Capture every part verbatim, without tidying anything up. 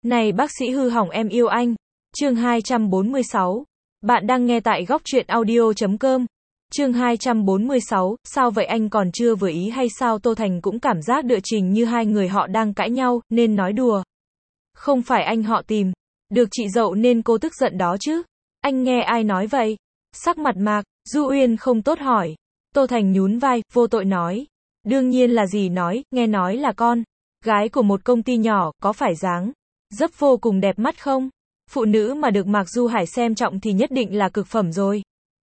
Này bác sĩ hư hỏng em yêu anh. Chương hai trăm bốn mươi sáu. Bạn đang nghe tại góc truyện audio.com. Chương hai trăm bốn mươi sáu, sao vậy anh còn chưa vừa ý hay sao? Tô Thành cũng cảm giác đựa trình như hai người họ đang cãi nhau, nên nói đùa. Không phải anh họ tìm được chị dậu nên cô tức giận đó chứ. Anh nghe ai nói vậy? Sắc mặt Mạc Du Uyên không tốt hỏi. Tô Thành nhún vai, vô tội nói. Đương nhiên là gì nói, nghe nói là con gái của một công ty nhỏ, có phải dáng dấp vô cùng đẹp mắt không? Phụ nữ mà được Mạc Du Hải xem trọng thì nhất định là cực phẩm rồi.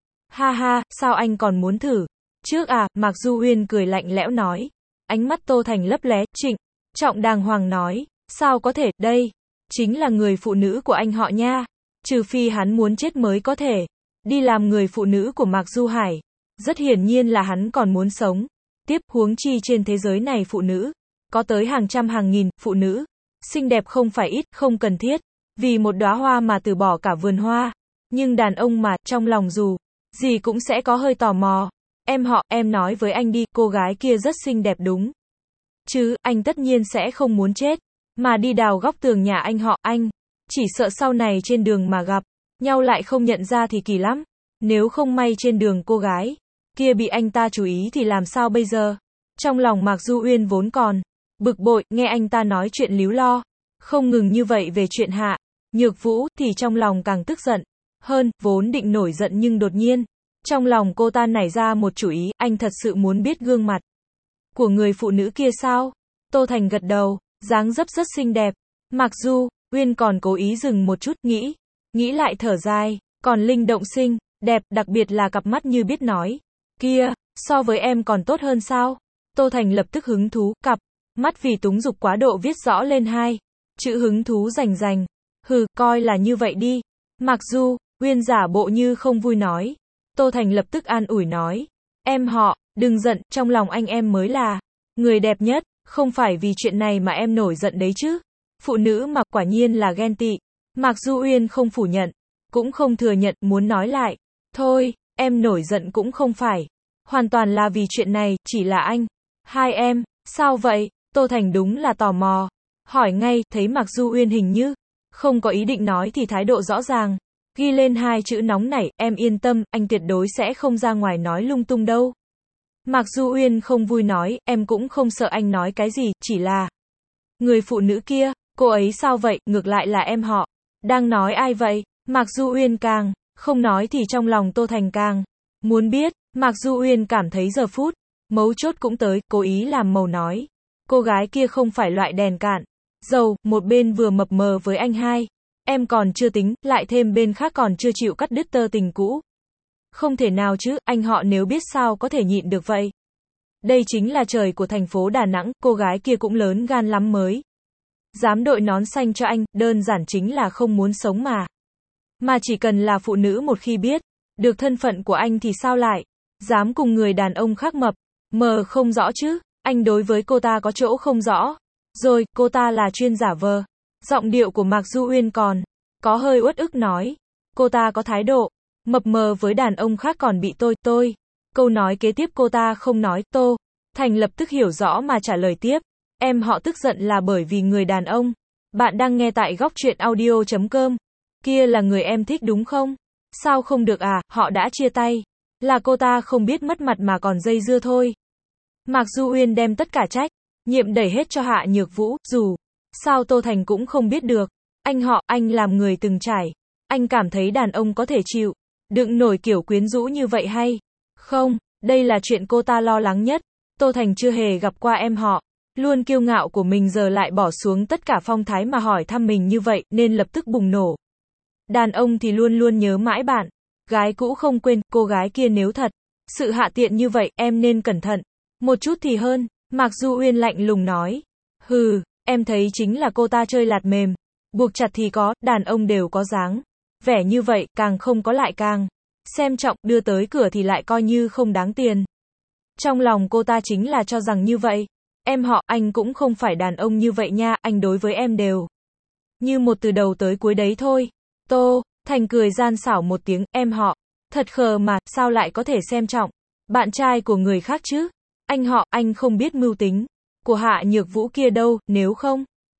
Ha ha, sao anh còn muốn thử? Trước à, Mạc Du Uyên cười lạnh lẽo nói. Ánh mắt Tô Thành lấp lé, trịnh trọng đàng hoàng nói. Sao có thể, đây chính là người phụ nữ của anh họ nha. Trừ phi hắn muốn chết mới có thể đi làm người phụ nữ của Mạc Du Hải. Rất hiển nhiên là hắn còn muốn sống tiếp, huống chi trên thế giới này phụ nữ có tới hàng trăm hàng nghìn, phụ nữ xinh đẹp không phải ít, không cần thiết vì một đóa hoa mà từ bỏ cả vườn hoa. Nhưng đàn ông mà, trong lòng dù gì cũng sẽ có hơi tò mò. Em họ, em nói với anh đi, cô gái kia rất xinh đẹp đúng chứ, anh tất nhiên sẽ không muốn chết mà đi đào góc tường nhà anh họ. Anh chỉ sợ sau này trên đường mà gặp nhau lại không nhận ra thì kỳ lắm. Nếu không may trên đường cô gái kia bị anh ta chú ý thì làm sao bây giờ? Trong lòng Mạc Du Uyên vốn còn bực bội, nghe anh ta nói chuyện líu lo không ngừng như vậy về chuyện Hạ Nhược Vũ, thì trong lòng càng tức giận hơn. Vốn định nổi giận nhưng đột nhiên trong lòng cô ta nảy ra một chủ ý. Anh thật sự muốn biết gương mặt của người phụ nữ kia sao? Tô Thành gật đầu, dáng dấp rất xinh đẹp. Mạc Du Uyên còn cố ý dừng một chút, nghĩ nghĩ lại thở dài. Còn linh động xinh đẹp, đặc biệt là cặp mắt như biết nói kia, so với em còn tốt hơn sao? Tô Thành lập tức hứng thú, cặp mắt vì túng dục quá độ viết rõ lên hai chữ hứng thú rành rành. Hừ, coi là như vậy đi. Mạc Du Uyên giả bộ như không vui nói. Tô Thành lập tức an ủi nói. Em họ, đừng giận, trong lòng anh em mới là người đẹp nhất, không phải vì chuyện này mà em nổi giận đấy chứ. Phụ nữ mà quả nhiên là ghen tị. Mạc Du Uyên không phủ nhận, cũng không thừa nhận, muốn nói lại. Thôi, em nổi giận cũng không phải hoàn toàn là vì chuyện này, chỉ là anh hai em. Sao vậy? Tô Thành đúng là tò mò, hỏi ngay. Thấy Mạc Du Uyên hình như không có ý định nói thì thái độ rõ ràng ghi lên hai chữ nóng nảy. Em yên tâm, anh tuyệt đối sẽ không ra ngoài nói lung tung đâu. Mạc Du Uyên không vui nói. Em cũng không sợ anh nói cái gì, chỉ là người phụ nữ kia, cô ấy sao vậy? Ngược lại là em họ đang nói ai vậy? Mạc Du Uyên càng không nói thì trong lòng Tô Thành càng muốn biết. Mạc Du Uyên cảm thấy giờ phút mấu chốt cũng tới, cố ý làm màu nói. Cô gái kia không phải loại đèn cạn dầu, một bên vừa mập mờ với anh hai em còn chưa tính, lại thêm bên khác còn chưa chịu cắt đứt tơ tình cũ. Không thể nào chứ, anh họ nếu biết sao có thể nhịn được vậy. Đây chính là trời của thành phố Đà Nẵng, cô gái kia cũng lớn gan lắm mới dám đội nón xanh cho anh, đơn giản chính là không muốn sống mà. Mà chỉ cần là phụ nữ một khi biết được thân phận của anh thì sao lại dám cùng người đàn ông khác mập mờ không rõ chứ. Anh đối với cô ta có chỗ không rõ rồi, cô ta là chuyên giả vờ. Giọng điệu của Mạc Du Uyên còn có hơi uất ức nói. Cô ta có thái độ mập mờ với đàn ông khác còn bị tôi, tôi. Câu nói kế tiếp cô ta không nói. Tô Thành lập tức hiểu rõ mà trả lời tiếp. Em họ tức giận là bởi vì người đàn ông bạn đang nghe tại góc truyện audio.com kia là người em thích đúng không? Sao không được à, họ đã chia tay. Là cô ta không biết mất mặt mà còn dây dưa thôi. Mạc Du Uyên đem tất cả trách nhiệm đẩy hết cho Hạ Nhược Vũ. Dù sao Tô Thành cũng không biết được. Anh họ, anh làm người từng trải. Anh cảm thấy đàn ông có thể chịu đựng nổi kiểu quyến rũ như vậy hay không? Đây là chuyện cô ta lo lắng nhất. Tô Thành chưa hề gặp qua em họ luôn kiêu ngạo của mình giờ lại bỏ xuống tất cả phong thái mà hỏi thăm mình như vậy, nên lập tức bùng nổ. Đàn ông thì luôn luôn nhớ mãi bạn gái cũ không quên. Cô gái kia nếu thật sự hạ tiện như vậy, em nên cẩn thận một chút thì hơn. Mạc Du Uyên lạnh lùng nói. Hừ, em thấy chính là cô ta chơi lạt mềm buộc chặt thì có, đàn ông đều có dáng vẻ như vậy, càng không có lại càng xem trọng, đưa tới cửa thì lại coi như không đáng tiền. Trong lòng cô ta chính là cho rằng như vậy. Em họ, anh cũng không phải đàn ông như vậy nha, anh đối với em đều như một từ đầu tới cuối đấy thôi. Tô Thành cười gian xảo một tiếng. Em họ thật khờ mà, sao lại có thể xem trọng bạn trai của người khác chứ? Anh họ, anh không biết mưu tính của Hạ Nhược Vũ kia đâu, nếu không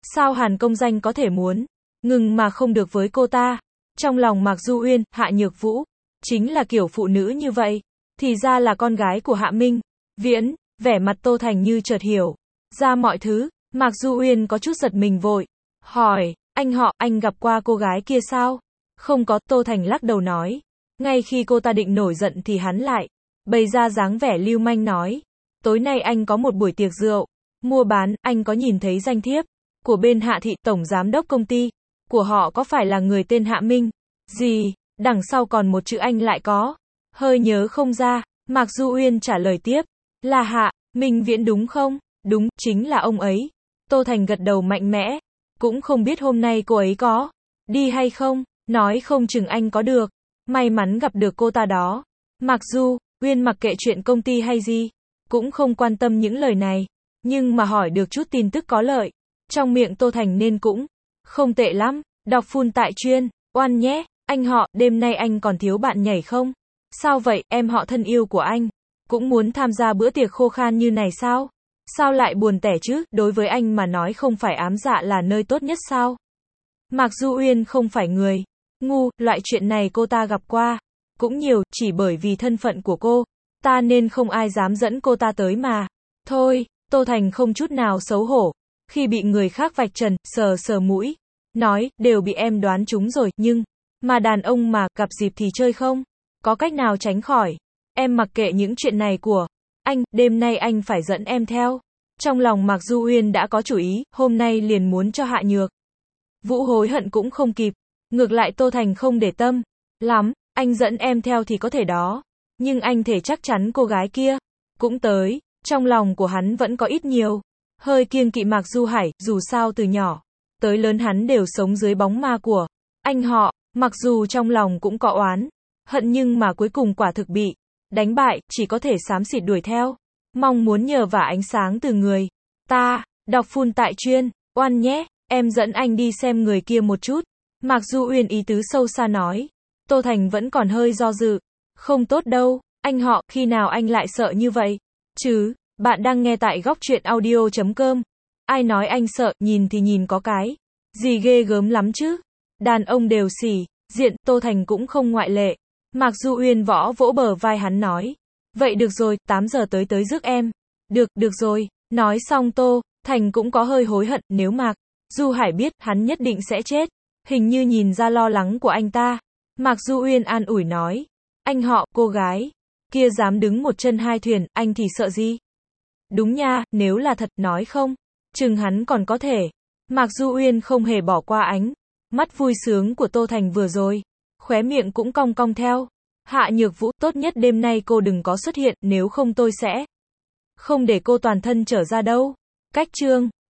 Sao Hàn công danh có thể muốn ngừng mà không được với cô ta? Trong lòng Mạc Du Uyên, Hạ Nhược Vũ chính là kiểu phụ nữ như vậy, thì ra là con gái của Hạ Minh Viễn. Vẻ mặt Tô Thành như chợt hiểu ra mọi thứ. Mạc Du Uyên có chút giật mình vội hỏi, anh họ, anh gặp qua cô gái kia sao? Không có, Tô Thành lắc đầu nói. Ngay khi cô ta định nổi giận thì hắn lại bày ra dáng vẻ lưu manh nói, tối nay anh có một buổi tiệc rượu mua bán, anh có nhìn thấy danh thiếp của bên Hạ thị, tổng giám đốc công ty của họ có phải là người tên Hạ Minh gì? Đằng sau còn một chữ anh lại có hơi nhớ không ra. Mạc Du Uyên trả lời tiếp, là Hạ Minh Viễn đúng không? Đúng, chính là ông ấy. Tô Thành gật đầu mạnh mẽ, cũng không biết hôm nay cô ấy có đi hay không, nói không chừng anh có được may mắn gặp được cô ta đó. Mạc Du Uyên mặc kệ chuyện công ty hay gì, cũng không quan tâm những lời này, nhưng mà hỏi được chút tin tức có lợi trong miệng Tô Thành nên cũng không tệ lắm. Đọc full tại chuyên oan nhé. Anh họ, đêm nay anh còn thiếu bạn nhảy không? Sao vậy, em họ thân yêu của anh cũng muốn tham gia bữa tiệc khô khan như này sao? Sao lại buồn tẻ chứ, đối với anh mà nói không phải ám dạ là nơi tốt nhất sao? Mạc Du Uyên không phải người ngu, loại chuyện này cô ta gặp qua cũng nhiều, chỉ bởi vì thân phận của cô ta nên không ai dám dẫn cô ta tới mà thôi. Tô Thành không chút nào xấu hổ khi bị người khác vạch trần, sờ sờ mũi nói, đều bị em đoán trúng rồi, nhưng mà đàn ông mà, gặp dịp thì chơi không có cách nào tránh khỏi. Em mặc kệ những chuyện này của anh, đêm nay anh phải dẫn em theo. Trong lòng Mạc Du Uyên đã có chủ ý, hôm nay liền muốn cho Hạ Nhược Vũ hối hận cũng không kịp. Ngược lại Tô Thành không để tâm lắm, anh dẫn em theo thì có thể đó, nhưng anh thể chắc chắn cô gái kia cũng tới. Trong lòng của hắn vẫn có ít nhiều hơi kiêng kỵ Mạc Du Hải, dù sao từ nhỏ tới lớn hắn đều sống dưới bóng ma của anh họ. Mặc dù trong lòng cũng có oán hận nhưng mà cuối cùng quả thực bị đánh bại, chỉ có thể xám xịt đuổi theo, mong muốn nhờ vả ánh sáng từ người ta. Đọc full tại chuyên oan nhé. Em dẫn anh đi xem người kia một chút. Mạc Du Uyên ý tứ sâu xa nói. Tô Thành vẫn còn hơi do dự. Không tốt đâu, anh họ, khi nào anh lại sợ như vậy chứ? Bạn đang nghe tại góc truyện audio chấm com. Ai nói anh sợ, nhìn thì nhìn có cái gì ghê gớm lắm chứ? Đàn ông đều xỉ diện, Tô Thành cũng không ngoại lệ. Mạc Du Uyên võ vỗ bờ vai hắn nói. Vậy được rồi, tám giờ tới tới rước em. Được, được rồi. Nói xong Tô Thành cũng có hơi hối hận, nếu Mạc Du Hải biết, hắn nhất định sẽ chết. Hình như nhìn ra lo lắng của anh ta. Mạc Du Uyên an ủi nói. Anh họ, cô gái kia dám đứng một chân hai thuyền, anh thì sợ gì? Đúng nha, nếu là thật, nói không chừng hắn còn có thể. Mạc Du Uyên không hề bỏ qua ánh mắt vui sướng của Tô Thành vừa rồi, khóe miệng cũng cong cong theo. Hạ Nhược Vũ, tốt nhất đêm nay cô đừng có xuất hiện, nếu không tôi sẽ không để cô toàn thân trở ra đâu. Cách chương